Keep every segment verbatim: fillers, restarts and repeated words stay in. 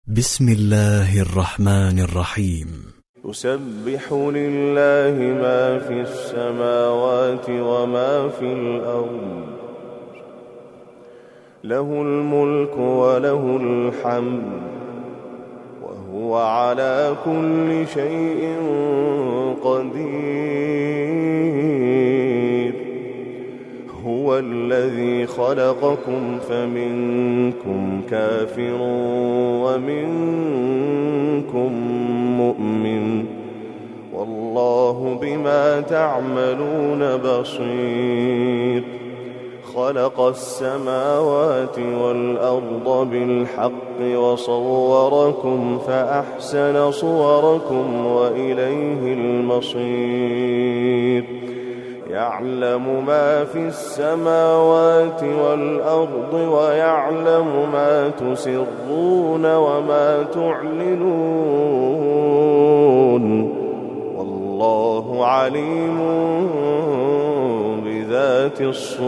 بسم الله الرحمن الرحيم. يسبح لله ما في السماوات وما في الأرض، له الملك وله الحمد وهو على كل شيء قدير. هو الذي خلقكم فمنكم كافر ومنكم مؤمن، والله بما تعملون بصير. خلق السماوات والأرض بالحق وصوركم فأحسن صوركم وإليه المصير. يعلم ما في السماوات والأرض ويعلم ما تسرون وما تعلنون، والله عليم بذات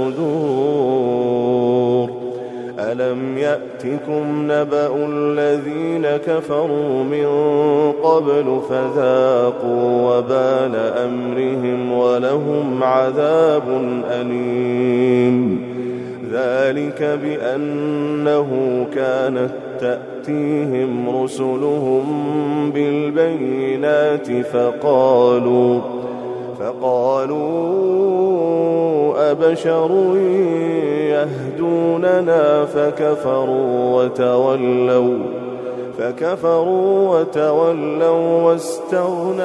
الصدور. ألم يأتكم نبأ الذين كفروا من قبل فذاقوا وبال أمرهم ولهم عذاب أليم. ذلك بأنه كانت تأتيهم رسلهم بالبينات فقالوا فقالوا أبشر يهدوننا فكفروا وتولوا فكفروا وتولوا واستغنى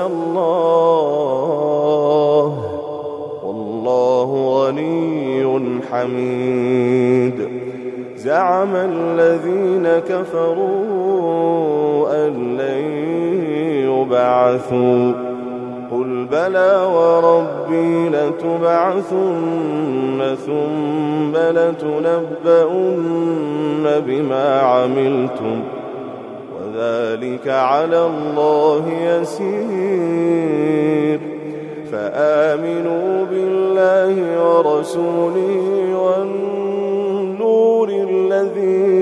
الله، والله غني حميد. زعم الذين كفروا أن لن يبعثوا، قل بلى وربي لتبعثن ثم لتنبؤن بما عملتم وذلك على الله يسير. فآمنوا بالله ورسوله والنور الذي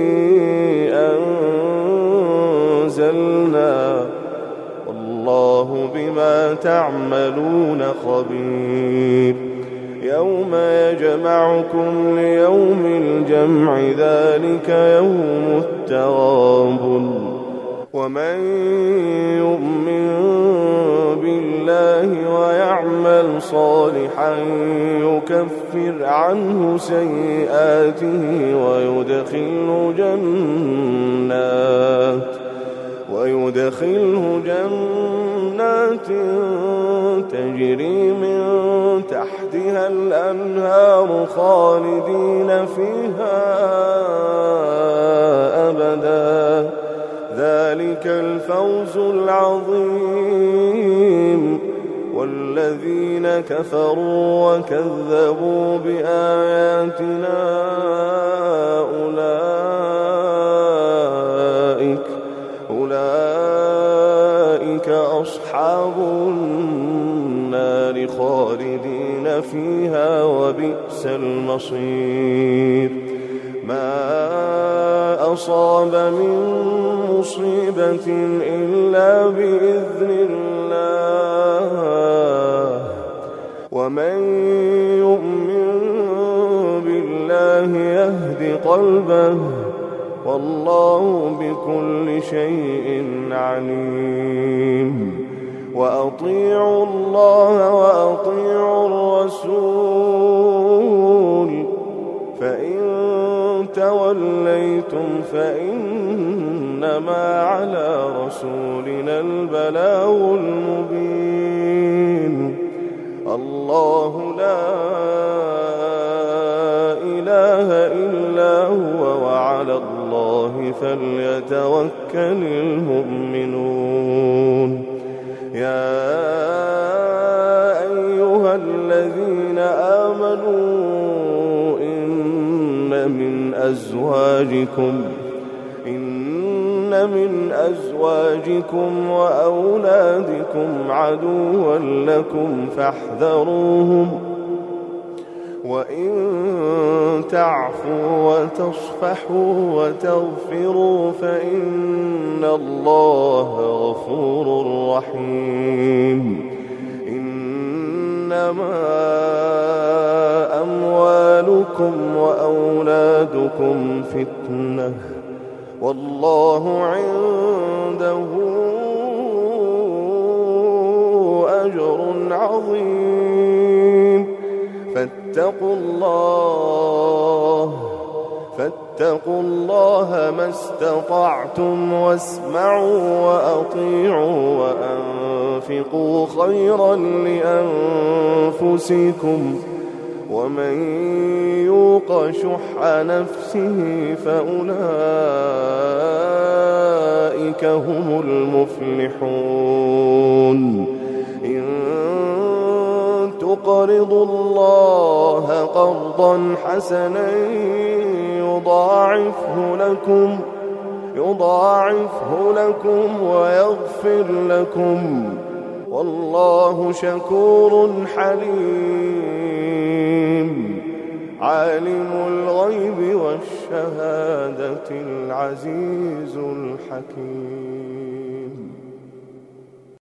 أنزلنا، والله بما تعملون خبير. يوم يجمعكم ليوم الجمع ذلك يوم التغابن. ومن يؤمن بالله ويعمل صالحا يكفر عنه سيئاته ويدخله جنات ويدخله جنات تجري من تحتها الأنهار خالدين فيها أبدا، ذلك الفوز العظيم. والذين كفروا وكذبوا بآياتنا أولئك أولئك أصحاب النار خالدين فيها وبئس المصير. ما أصاب من مصيبة إلا بإذن الله، ومن يؤمن بالله يهد قلبه، والله بكل شيء عليم. وأطيعوا الله وأطيعوا الرسول، فإن توليتم فإنما على رسولنا البلاغ المبين. الله لا إله إلا هو وعلى الله فليتوكل المؤمنون. يا أيها الذين آمنوا إن من أزواجكم إن من أزواجكم وأولادكم عدوا لكم فاحذروهم وإن تعفوا وتصفحوا وتغفروا فإن الله غفور رحيم. إنما أموالكم وأولادكم فتنة والله عنده أجر عظيم. فاتقوا الله فاتقوا الله ما استطعتم واسمعوا وأطيعوا وأنفقوا خيرا لأنفسكم ومن يوق شح نفسه فأولئك هم المفلحون. إن تقرضوا الله قرضا حسنا يضاعفه لكم يضاعفه لكم ويغفر لكم والله شكور حليم. عالم الغيب والشهادة العزيز الحكيم.